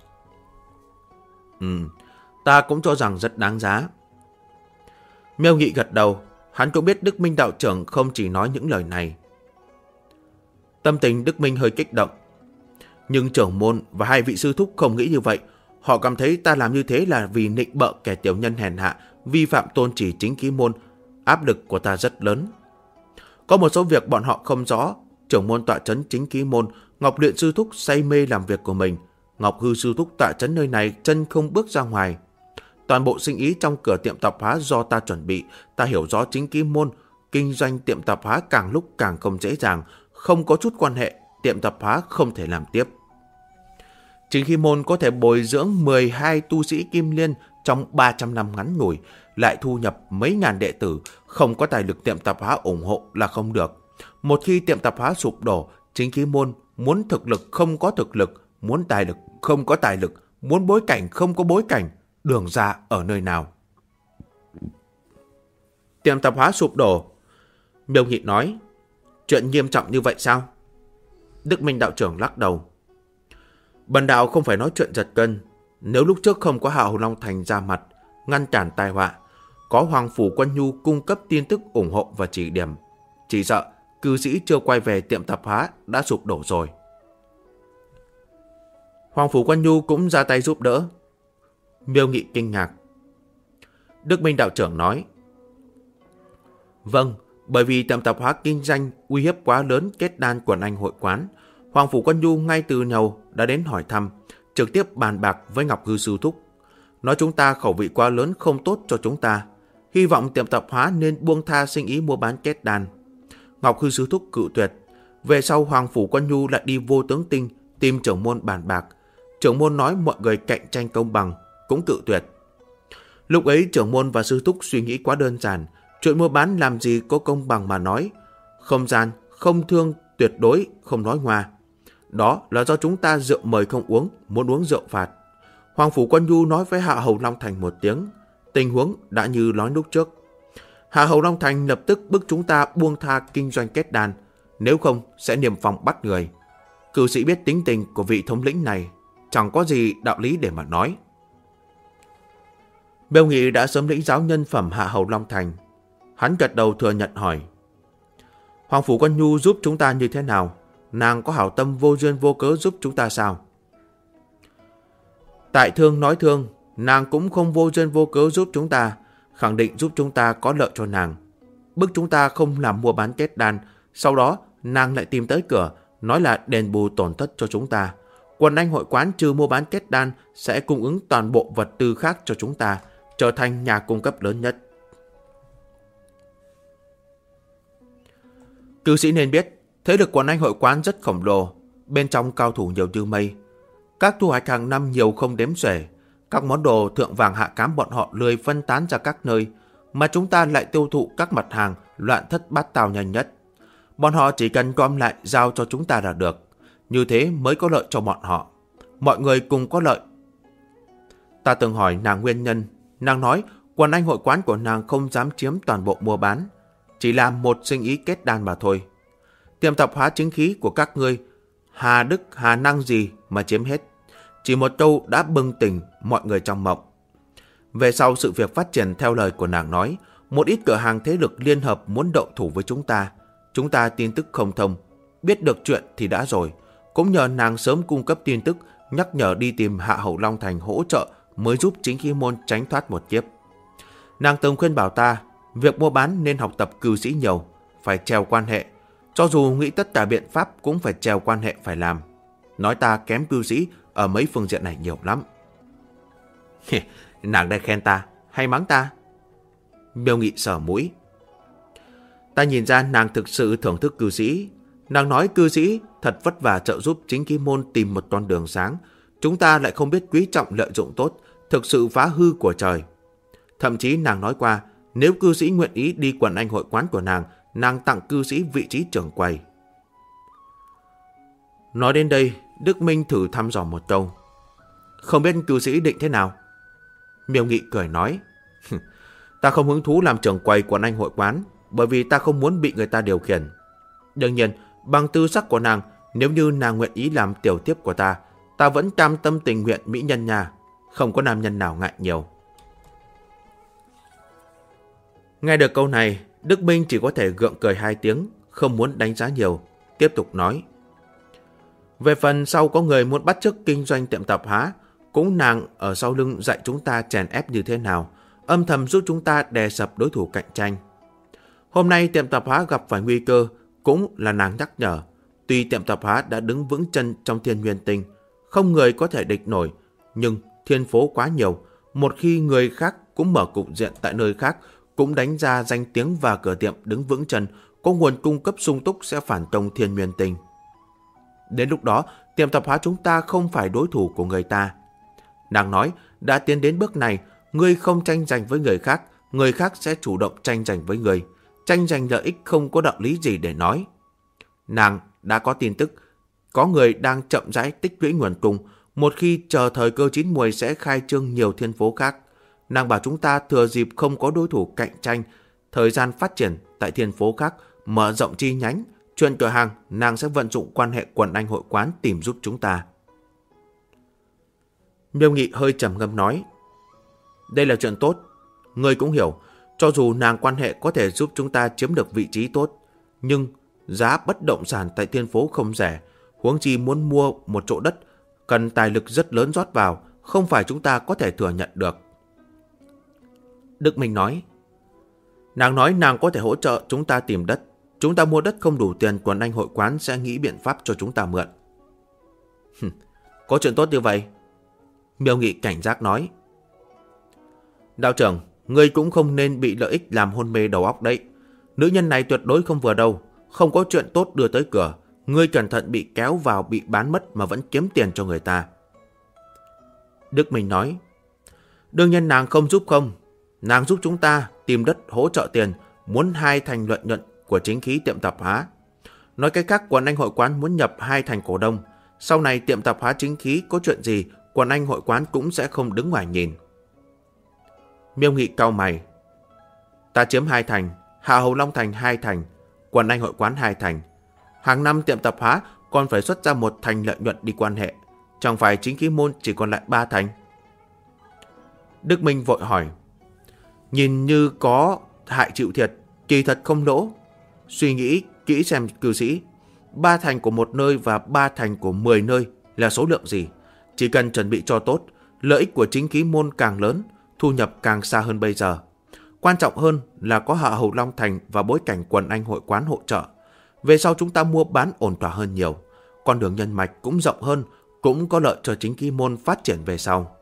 Ta cũng cho rằng rất đáng giá. Miêu Nghị gật đầu, hắn cũng biết Đức Minh đạo trưởng không chỉ nói những lời này. Tâm tình Đức Minh hơi kích động. Nhưng trưởng môn và 2 vị sư thúc không nghĩ như vậy. Họ cảm thấy ta làm như thế là vì nịnh bợ kẻ tiểu nhân hèn hạ, vi phạm tôn chỉ chính khí môn. Áp lực của ta rất lớn. Có một số việc bọn họ không rõ. Trưởng môn tọa trấn chính khí môn, Ngọc Luyện sư thúc say mê làm việc của mình. Ngọc Hư sư thúc tọa trấn nơi này, chân không bước ra ngoài. Toàn bộ sinh ý trong cửa tiệm tạp hóa do ta chuẩn bị. Ta hiểu rõ chính khí môn kinh doanh tiệm tạp hóa càng lúc càng không dễ dàng. Không có chút quan hệ, tiệm tạp hóa không thể làm tiếp. Chính khí môn có thể bồi dưỡng 12 tu sĩ Kim Liên trong 300 năm ngắn ngủi, lại thu nhập mấy ngàn đệ tử, không có tài lực tiệm tạp hóa ủng hộ là không được. Một khi tiệm tạp hóa sụp đổ, chính khí môn muốn thực lực không có thực lực, muốn tài lực không có tài lực, muốn bối cảnh không có bối cảnh, đường ra ở nơi nào? Tiệm tạp hóa sụp đổ. Miêu Nghị nói, chuyện nghiêm trọng như vậy sao? Đức Minh đạo trưởng lắc đầu. Bần đạo không phải nói chuyện giật gân. Nếu lúc trước không có Hạ Hầu Long Thành ra mặt, ngăn cản tai họa, có Hoàng Phủ Quân Nhu cung cấp tin tức ủng hộ và chỉ điểm, chỉ sợ cư sĩ chưa quay về tiệm tạp hóa đã sụp đổ rồi. Hoàng Phủ Quân Nhu cũng ra tay giúp đỡ. Miêu Nghị kinh ngạc. Đức Minh đạo trưởng nói: Vâng, bởi vì tiệm tạp hóa kinh doanh uy hiếp quá lớn kết đan Quần Anh hội quán, Hoàng Phủ Quân Nhu ngay từ đầu đã đến hỏi thăm, trực tiếp bàn bạc với Ngọc Hư Sư Thúc, nói chúng ta khẩu vị quá lớn không tốt cho chúng ta, hy vọng tiệm tạp hóa nên buông tha sinh ý mua bán kết đan. Ngọc Hư Sư Thúc cự tuyệt. Về sau Hoàng Phủ Quân Nhu lại đi Vô Tướng Tinh tìm trưởng môn bàn bạc. Trưởng môn nói mọi người cạnh tranh công bằng, cũng cự tuyệt. Lúc ấy trưởng môn và sư thúc suy nghĩ quá đơn giản, chuyện mua bán làm gì có công bằng mà nói. Không gian, không thương, tuyệt đối không nói ngoa. Đó là do chúng ta rượu mời không uống, muốn uống rượu phạt. Hoàng Phủ Quân Nhu nói với Hạ Hầu Long Thành một tiếng. Tình huống đã như nói lúc trước. Hạ Hầu Long Thành lập tức bức chúng ta buông tha kinh doanh kết đan, nếu không sẽ niêm phong bắt người. Cư sĩ biết tính tình của vị thống lĩnh này, chẳng có gì đạo lý để mà nói. Miêu Nghị đã sớm lĩnh giáo nhân phẩm Hạ Hầu Long Thành. Hắn gật đầu thừa nhận hỏi: Hoàng Phủ Quân Nhu giúp chúng ta như thế nào? Nàng có hảo tâm vô duyên vô cớ giúp chúng ta sao? Tại thương nói thương, nàng cũng không vô duyên vô cớ giúp chúng ta, khẳng định giúp chúng ta có lợi cho nàng. Bức chúng ta không làm mua bán kết đan, sau đó nàng lại tìm tới cửa, nói là đền bù tổn thất cho chúng ta. Quần Anh hội quán trừ mua bán kết đan sẽ cung ứng toàn bộ vật tư khác cho chúng ta, trở thành nhà cung cấp lớn nhất. Cư sĩ nên biết, thế lực Quần Anh hội quán rất khổng lồ, bên trong cao thủ nhiều như mây. Các thu hoạch hàng năm nhiều không đếm xuể, các món đồ thượng vàng hạ cám bọn họ lười phân tán ra các nơi, mà chúng ta lại tiêu thụ các mặt hàng loạn thất bát tao nhanh nhất. Bọn họ chỉ cần gom lại giao cho chúng ta là được, như thế mới có lợi cho bọn họ. Mọi người cùng có lợi. Ta từng hỏi nàng nguyên nhân, nàng nói Quần Anh hội quán của nàng không dám chiếm toàn bộ mua bán, chỉ làm một sinh ý kết đan mà thôi. Tiệm tạp hóa chính khí của các ngươi, hà đức hà năng gì mà chiếm hết. Chỉ một câu đã bừng tỉnh mọi người trong mộng. Về sau sự việc phát triển theo lời của nàng nói, một ít cửa hàng thế lực liên hợp muốn động thủ với chúng ta. Chúng ta tin tức không thông, biết được chuyện thì đã rồi. Cũng nhờ nàng sớm cung cấp tin tức, nhắc nhở đi tìm Hạ Hầu Long Thành hỗ trợ mới giúp chính khí môn tránh thoát một kiếp. Nàng từng khuyên bảo ta, việc mua bán nên học tập cư sĩ nhiều, phải trèo quan hệ. Cho dù nghĩ tất cả biện pháp cũng phải trèo quan hệ phải làm. Nói ta kém cư sĩ ở mấy phương diện này nhiều lắm. Nàng đây khen ta hay mắng ta? Miêu Nghị sờ mũi. Ta nhìn ra nàng thực sự thưởng thức cư sĩ. Nàng nói cư sĩ thật vất vả trợ giúp chính khí môn tìm một con đường sáng. Chúng ta lại không biết quý trọng lợi dụng tốt, thực sự phá hư của trời. Thậm chí nàng nói qua, nếu cư sĩ nguyện ý đi Quần Anh hội quán của nàng tặng cư sĩ vị trí trưởng quầy. Nói đến đây, Đức Minh thử thăm dò một câu. Không biết cư sĩ định thế nào? Miêu Nghị cười nói, ta không hứng thú làm trưởng quầy Quần Anh hội quán, bởi vì ta không muốn bị người ta điều khiển. Đương nhiên, bằng tư sắc của nàng, nếu như nàng nguyện ý làm tiểu tiếp của ta, ta vẫn cam tâm tình nguyện mỹ nhân nha, không có nam nhân nào ngại nhiều. Nghe được câu này, Đức Minh chỉ có thể gượng cười 2 tiếng, không muốn đánh giá nhiều, tiếp tục nói. Về phần sau có người muốn bắt chước kinh doanh tiệm tạp hóa, cũng nàng ở sau lưng dạy chúng ta chèn ép như thế nào, âm thầm giúp chúng ta đè sập đối thủ cạnh tranh. Hôm nay tiệm tạp hóa gặp phải nguy cơ, cũng là nàng nhắc nhở. Tuy tiệm tạp hóa đã đứng vững chân trong Thiên Nguyên Tinh, không người có thể địch nổi, nhưng thiên phố quá nhiều, một khi người khác cũng mở cục diện tại nơi khác, cũng đánh ra danh tiếng và cửa tiệm đứng vững chân, có nguồn cung cấp sung túc sẽ phản công Thiên Nguyên Tinh. Đến lúc đó, tiệm tạp hóa chúng ta không phải đối thủ của người ta. Nàng nói, đã tiến đến bước này, ngươi không tranh giành với người khác sẽ chủ động tranh giành với ngươi. Tranh giành lợi ích không có đạo lý gì để nói. Nàng đã có tin tức, có người đang chậm rãi tích lũy nguồn cung, một khi chờ thời cơ chín muồi sẽ khai trương nhiều thiên phố khác. Nàng bảo chúng ta thừa dịp không có đối thủ cạnh tranh, thời gian phát triển tại thiên phố khác, mở rộng chi nhánh, chuyện cửa hàng, nàng sẽ vận dụng quan hệ Quần Anh hội quán tìm giúp chúng ta. Miêu Nghị hơi trầm ngâm nói. Đây là chuyện tốt. Ngươi cũng hiểu, cho dù nàng quan hệ có thể giúp chúng ta chiếm được vị trí tốt, nhưng giá bất động sản tại Thiên Phố không rẻ, huống chi muốn mua một chỗ đất, cần tài lực rất lớn rót vào, không phải chúng ta có thể thừa nhận được. Đức Minh nói. Nàng nói nàng có thể hỗ trợ chúng ta tìm đất. Chúng ta mua đất không đủ tiền, Quần Anh hội quán sẽ nghĩ biện pháp cho chúng ta mượn. Có chuyện tốt như vậy? Miêu Nghị cảnh giác nói. Đạo trưởng, ngươi cũng không nên bị lợi ích làm hôn mê đầu óc đấy. Nữ nhân này tuyệt đối không vừa đâu. Không có chuyện tốt đưa tới cửa. Ngươi cẩn thận bị kéo vào bị bán mất mà vẫn kiếm tiền cho người ta. Đức Minh nói. Đương nhiên nàng không giúp không. Nàng giúp chúng ta tìm đất hỗ trợ tiền, muốn 2 thành lợi nhuận của chính khí tiệm tạp hóa. Nói cách khác, Quần Anh hội quán muốn nhập 2 thành cổ đông. Sau này tiệm tạp hóa chính khí có chuyện gì, Quần Anh hội quán cũng sẽ không đứng ngoài nhìn. Miêu Nghị cau mày. Ta chiếm 2 thành, Hạ Hầu Long thành 2 thành, Quần Anh hội quán 2 thành. Hàng năm tiệm tạp hóa còn phải xuất ra 1 thành lợi nhuận đi quan hệ. Chẳng phải chính khí môn chỉ còn lại 3 thành? Đức Minh vội hỏi. Nhìn như có hại chịu thiệt, kỳ thật không lỗ. Suy nghĩ kỹ xem cư sĩ, 3 thành của một nơi và 3 thành của 10 nơi là số lượng gì? Chỉ cần chuẩn bị cho tốt, lợi ích của chính khí môn càng lớn, thu nhập càng xa hơn bây giờ. Quan trọng hơn là có Hạ Hầu Long thành và bối cảnh Quần Anh hội quán hỗ trợ. Về sau chúng ta mua bán ổn thỏa hơn nhiều. Con đường nhân mạch cũng rộng hơn, cũng có lợi cho chính khí môn phát triển về sau.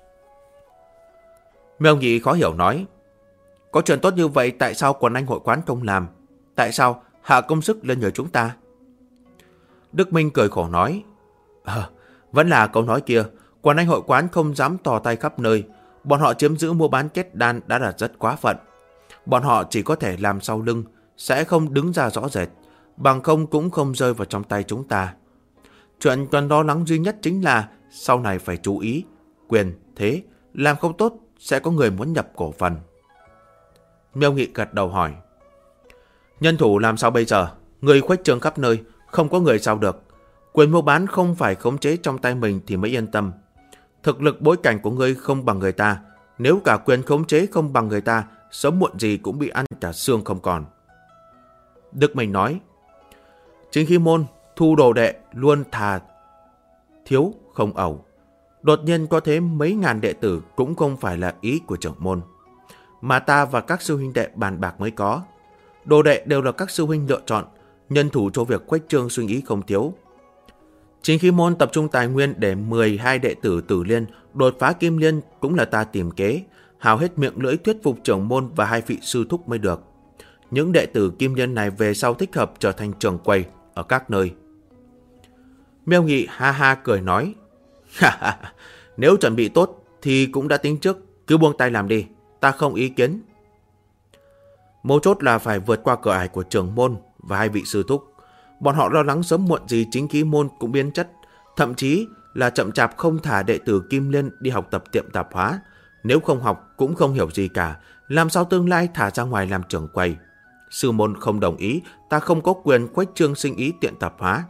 Miêu Nghị khó hiểu nói. Có chuyện tốt như vậy tại sao Quần Anh hội quán không làm? Tại sao hạ công sức lên nhờ chúng ta? Đức Minh cười khổ nói. Vẫn là câu nói kia, Quần Anh hội quán không dám tỏ tay khắp nơi. Bọn họ chiếm giữ mua bán kết đan đã là rất quá phận. Bọn họ chỉ có thể làm sau lưng, sẽ không đứng ra rõ rệt, bằng không cũng không rơi vào trong tay chúng ta. Chuyện cần lo lắng duy nhất chính là sau này phải chú ý, quyền, thế, làm không tốt sẽ có người muốn nhập cổ phần. Miêu Nghị gật đầu hỏi. Nhân thủ làm sao bây giờ? Người khuếch trương khắp nơi, không có người sao được. Quyền mua bán không phải khống chế trong tay mình thì mới yên tâm. Thực lực bối cảnh của ngươi không bằng người ta. Nếu cả quyền khống chế không bằng người ta, sớm muộn gì cũng bị ăn cả xương không còn. Đức Minh nói. Chính khí môn thu đồ đệ luôn thà thiếu không ẩu. Đột nhiên có thế mấy ngàn đệ tử cũng không phải là ý của trưởng môn, mà ta và các sư huynh đệ bàn bạc mới có. Đồ đệ đều là các sư huynh lựa chọn, nhân thủ cho việc khuếch trương suy nghĩ không thiếu. Chính khí môn tập trung tài nguyên để 12 đệ tử Tử Liên đột phá Kim Liên cũng là ta tìm kế, hào hết miệng lưỡi thuyết phục trưởng môn và 2 vị sư thúc mới được. Những đệ tử Kim Liên này về sau thích hợp trở thành trưởng quầy ở các nơi. Miêu Nghị ha ha cười nói. Nếu chuẩn bị tốt thì cũng đã tính trước, cứ buông tay làm đi, ta không ý kiến. Mấu chốt là phải vượt qua cửa ải của trưởng môn và 2 vị sư thúc. Bọn họ lo lắng sớm muộn gì chính khí môn cũng biến chất, thậm chí là chậm chạp không thả đệ tử Kim Liên đi học tập tiệm tạp hóa. Nếu không học cũng không hiểu gì cả, làm sao tương lai thả ra ngoài làm trưởng quầy. Sư môn không đồng ý, ta không có quyền khuếch trương sinh ý tiệm tạp hóa.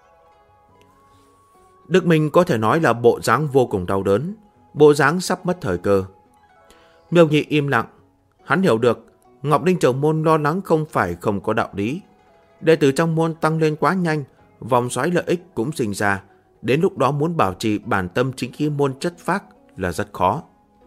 Đức Minh có thể nói là bộ dáng vô cùng đau đớn, bộ dáng sắp mất thời cơ. Miêu Nhị im lặng, hắn hiểu được Ngọc Linh trưởng môn lo lắng không phải không có đạo lý. Đệ tử trong môn tăng lên quá nhanh, vòng xoáy lợi ích cũng sinh ra, đến lúc đó muốn bảo trì bản tâm chính khí môn chất phác là rất khó.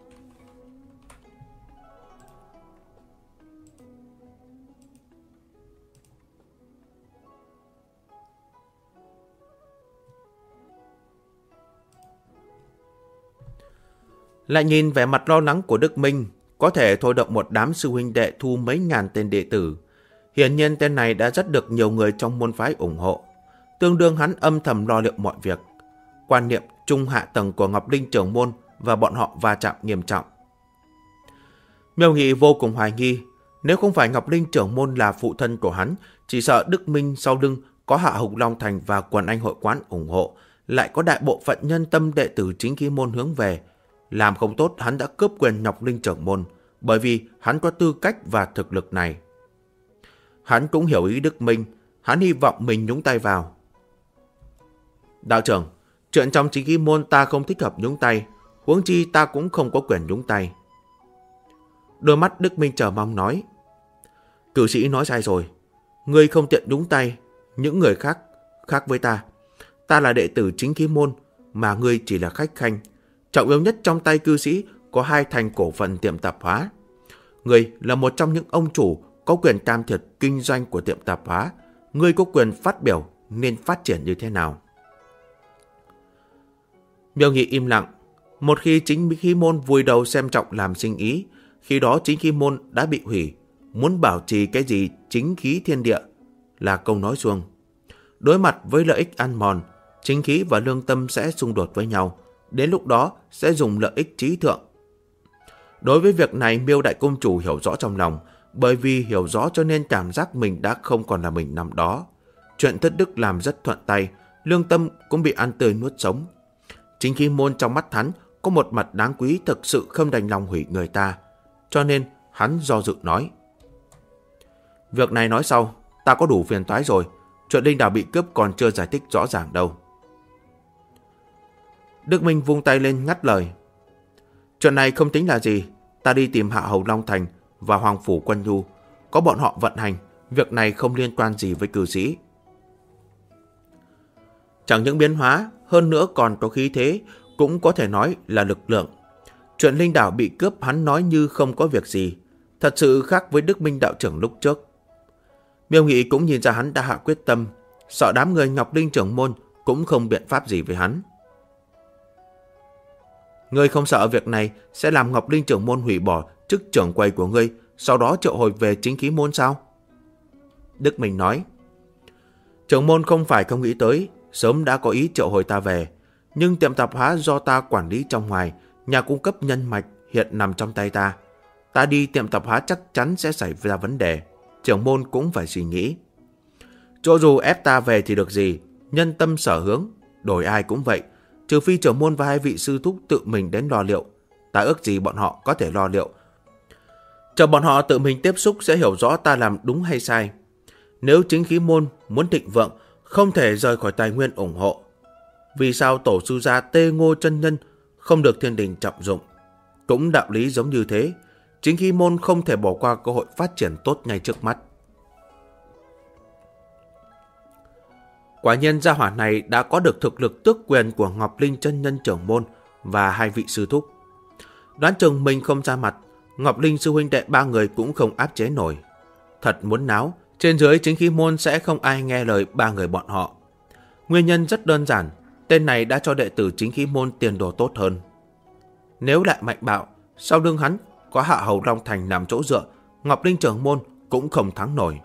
Lại nhìn vẻ mặt lo lắng của Đức Minh, có thể thôi động một đám sư huynh đệ thu mấy ngàn tên đệ tử. Hiển nhiên tên này đã rất được nhiều người trong môn phái ủng hộ. Tương đương hắn âm thầm lo liệu mọi việc. Quan niệm trung hạ tầng của Ngọc Linh trưởng môn và bọn họ va chạm nghiêm trọng. Miêu Nghị vô cùng hoài nghi, nếu không phải Ngọc Linh trưởng môn là phụ thân của hắn, chỉ sợ Đức Minh sau lưng có Hạ Hùng Long Thành và Quần Anh hội quán ủng hộ, lại có đại bộ phận nhân tâm đệ tử chính khí môn hướng về. Làm không tốt hắn đã cướp quyền Ngọc Linh trưởng môn, bởi vì hắn có tư cách và thực lực này. Hắn cũng hiểu ý Đức Minh, hắn hy vọng mình nhúng tay vào. Đạo trưởng, chuyện trong chính khí môn ta không thích hợp nhúng tay, Huống chi ta cũng không có quyền nhúng tay. Đôi mắt Đức Minh chờ mong nói, cử sĩ nói sai rồi. Ngươi không tiện nhúng tay những người khác với ta. Ta là đệ tử Chính Khí môn, mà ngươi chỉ là khách khanh. Trọng yếu nhất trong tay cư sĩ có 2 thành cổ phần tiệm tạp hóa. Ngươi là một trong những ông chủ có quyền can thiệp kinh doanh của tiệm tạp hóa. Ngươi có quyền phát biểu nên phát triển như thế nào. Miêu Nghị im lặng. Một khi Chính Khí môn vùi đầu xem trọng làm sinh ý, khi đó Chính Khí môn đã bị hủy. Muốn bảo trì cái gì chính khí thiên địa là câu nói suông. Đối mặt với lợi ích ăn mòn, chính khí và lương tâm sẽ xung đột với nhau. Đến lúc đó sẽ dùng lợi ích trí thượng. Đối với việc này, Miêu đại công chủ hiểu rõ trong lòng. Bởi vì hiểu rõ cho nên cảm giác mình đã không còn là mình năm đó. Chuyện thất đức làm rất thuận tay, lương tâm cũng bị ăn tươi nuốt sống. Chính Khí môn trong mắt hắn có một mặt đáng quý, thực sự không đành lòng hủy người ta. Cho nên hắn do dự nói, việc này nói sau, ta có đủ phiền toái rồi. Chuyện linh đảo bị cướp còn chưa giải thích rõ ràng đâu. Đức Minh vung tay lên ngắt lời. Chuyện này không tính là gì. Ta đi tìm Hạ Hầu Long Thành và Hoàng Phủ Quân Nhu. Có bọn họ vận hành. Việc này không liên quan gì với cư sĩ. Chẳng những biến hóa, hơn nữa còn có khí thế, cũng có thể nói là lực lượng. Chuyện linh đảo bị cướp hắn nói như không có việc gì. Thật sự khác với Đức Minh đạo trưởng lúc trước. Miêu Nghị cũng nhìn ra hắn đã hạ quyết tâm, sợ đám người Ngọc Linh trưởng môn cũng không biện pháp gì với hắn. Ngươi không sợ việc này sẽ làm Ngọc Linh trưởng môn hủy bỏ chức trưởng quầy của ngươi, sau đó triệu hồi về Chính Khí môn sao? Đức Minh nói, trưởng môn không phải không nghĩ tới, sớm đã có ý triệu hồi ta về, nhưng tiệm tạp hóa do ta quản lý trong ngoài, nhà cung cấp nhân mạch hiện nằm trong tay ta. Ta đi tiệm tạp hóa chắc chắn sẽ xảy ra vấn đề. Trưởng môn cũng phải suy nghĩ. Cho dù ép ta về thì được gì, nhân tâm sở hướng, đổi ai cũng vậy. Trừ phi trưởng môn và 2 vị sư thúc tự mình đến lo liệu. Ta ước gì bọn họ có thể lo liệu. Chờ bọn họ tự mình tiếp xúc sẽ hiểu rõ ta làm đúng hay sai. Nếu Chính Khí môn muốn thịnh vượng, không thể rời khỏi tài nguyên ủng hộ. Vì sao tổ sư gia Tê Ngô chân nhân không được thiên đình trọng dụng? Cũng đạo lý giống như thế. Chính Khí môn không thể bỏ qua cơ hội phát triển tốt ngay trước mắt. Quả nhiên gia hỏa này đã có được thực lực tước quyền của Ngọc Linh chân nhân trưởng môn và 2 vị sư thúc. Đoán chừng mình không ra mặt, Ngọc Linh sư huynh đệ 3 người cũng không áp chế nổi. Thật muốn náo, trên dưới Chính Khí môn sẽ không ai nghe lời 3 người bọn họ. Nguyên nhân rất đơn giản, tên này đã cho đệ tử Chính Khí môn tiền đồ tốt hơn. Nếu lại mạnh bạo, sau lưng hắn có Hạ Hầu Long Thành nằm chỗ dựa, Ngọc Linh trưởng môn cũng không thắng nổi.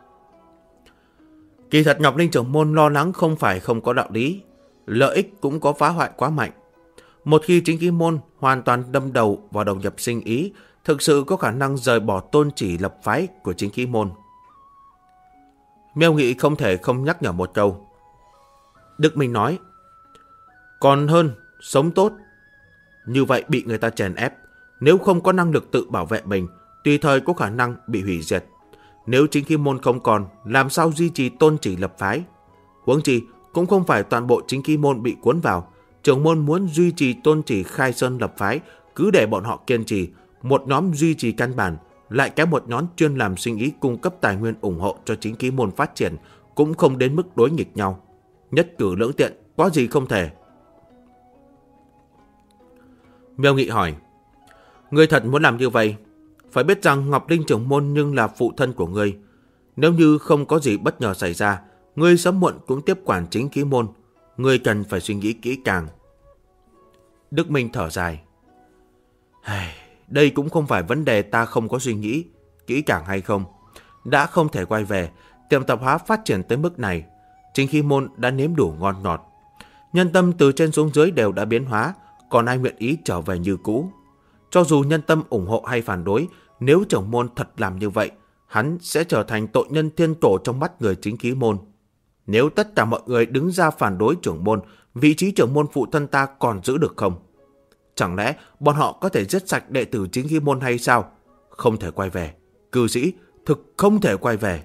Kỳ thật Ngọc Linh trưởng môn lo lắng không phải không có đạo lý, lợi ích cũng có phá hoại quá mạnh. Một khi Chính Khí môn hoàn toàn đâm đầu vào đầu nhập sinh ý, thực sự có khả năng rời bỏ tôn chỉ lập phái của Chính Khí môn. Miêu Nghị không thể không nhắc nhở một câu. Đức Minh nói, còn hơn sống tốt như vậy bị người ta chèn ép, nếu không có năng lực tự bảo vệ mình, tùy thời có khả năng bị hủy diệt. Nếu Chính Khí môn không còn, làm sao duy trì tôn chỉ lập phái? Huống chi cũng không phải toàn bộ Chính Khí môn bị cuốn vào. Trưởng môn muốn duy trì tôn chỉ khai sơn lập phái, cứ để bọn họ kiên trì. Một nhóm duy trì căn bản, lại kéo một nhóm chuyên làm sinh ý cung cấp tài nguyên ủng hộ cho Chính Khí môn phát triển, cũng không đến mức đối nghịch nhau. Nhất cử lưỡng tiện, có gì không thể? Miêu Nghị hỏi, ngươi thật muốn làm như vậy? Phải biết rằng Ngọc Linh trưởng môn nhưng là phụ thân của ngươi. Nếu như không có gì bất ngờ xảy ra, ngươi sớm muộn cũng tiếp quản Chính Khí môn. Ngươi cần phải suy nghĩ kỹ càng. Đức Minh thở dài. Đây cũng không phải vấn đề ta không có suy nghĩ kỹ càng hay không. Đã không thể quay về, tiệm tạp hóa phát triển tới mức này, Chính Khí môn đã nếm đủ ngon ngọt. Nhân tâm từ trên xuống dưới đều đã biến hóa, còn ai nguyện ý trở về như cũ? Cho dù nhân tâm ủng hộ hay phản đối, nếu trưởng môn thật làm như vậy, hắn sẽ trở thành tội nhân thiên cổ trong mắt người Chính Khí môn. Nếu tất cả mọi người đứng ra phản đối trưởng môn, vị trí trưởng môn phụ thân ta còn giữ được không? Chẳng lẽ bọn họ có thể giết sạch đệ tử Chính Khí môn hay sao? Không thể quay về. Cư sĩ thực không thể quay về.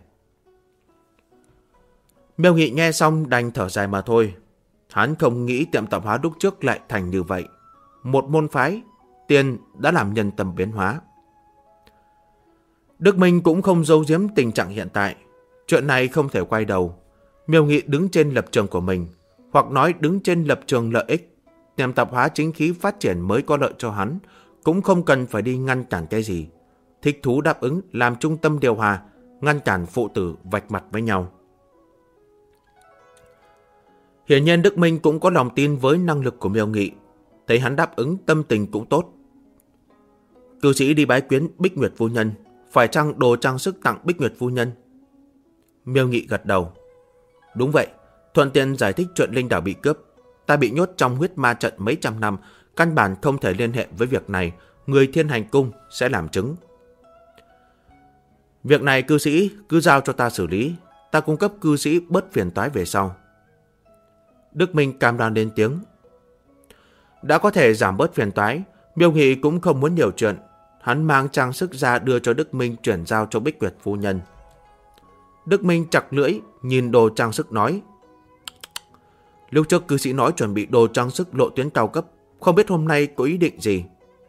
Miêu Nghị nghe xong đành thở dài mà thôi. Hắn không nghĩ tiệm tạp hóa lúc trước lại thành như vậy. một môn phái, tiền đã làm nhân tâm biến hóa. Đức Minh cũng không giấu giếm tình trạng hiện tại. Chuyện này không thể quay đầu. Miêu Nghị đứng trên lập trường của mình, hoặc nói đứng trên lập trường lợi ích. Tiệm tạp hóa chính khí phát triển mới có lợi cho hắn, cũng không cần phải đi ngăn cản cái gì. Thích thú đáp ứng làm trung tâm điều hòa, ngăn cản phụ tử vạch mặt với nhau. Hiển nhiên Đức Minh cũng có lòng tin với năng lực của Miêu Nghị. Thấy hắn đáp ứng, tâm tình cũng tốt. Cư sĩ đi bái kiến Bích Nguyệt phu nhân, phải chăng đồ trang sức tặng Bích Nguyệt phu nhân? Miêu Nghị gật đầu. Đúng vậy, thuận tiện giải thích chuyện linh đảo bị cướp. Ta bị nhốt trong huyết ma trận mấy trăm năm, căn bản không thể liên hệ với việc này. Người Thiên Hành Cung sẽ làm chứng. Việc này cư sĩ cứ giao cho ta xử lý. Ta cung cấp cư sĩ bớt phiền toái về sau. Đức Minh cam đoan lên tiếng. Đã có thể giảm bớt phiền toái, Miêu Nghị cũng không muốn nhiều chuyện. Hắn mang trang sức ra đưa cho Đức Minh chuyển giao cho Bích Nguyệt phu nhân. Đức Minh chặt lưỡi, nhìn đồ trang sức nói. Lúc trước cư sĩ nói chuẩn bị đồ trang sức lộ tuyến cao cấp, không biết hôm nay có ý định gì.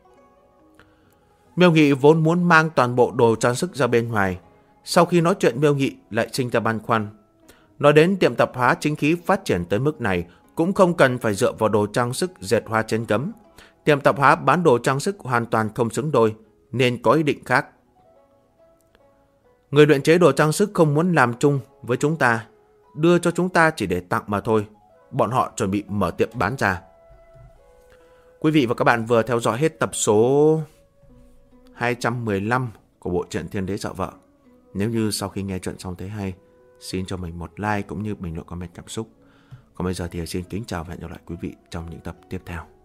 Miêu Nghị vốn muốn mang toàn bộ đồ trang sức ra bên ngoài. Sau khi nói chuyện Miêu Nghị lại sinh ra băn khoăn. Nói đến tiệm tạp hóa chính khí phát triển tới mức này, cũng không cần phải dựa vào đồ trang sức dệt hoa trên gấm. Tiệm tạp hóa bán đồ trang sức hoàn toàn không xứng đôi, nên có ý định khác. Người luyện chế đồ trang sức không muốn làm chung với chúng ta, đưa cho chúng ta chỉ để tặng mà thôi. Bọn họ chuẩn bị mở tiệm bán ra. Quý vị và các bạn vừa theo dõi hết tập số 215 của bộ truyện Thiên Đế Dạo Vợ. Nếu như sau khi nghe chuyện xong thấy hay, xin cho mình một like cũng như bình luận comment cảm xúc. Còn bây giờ thì xin kính chào và hẹn gặp lại quý vị trong những tập tiếp theo.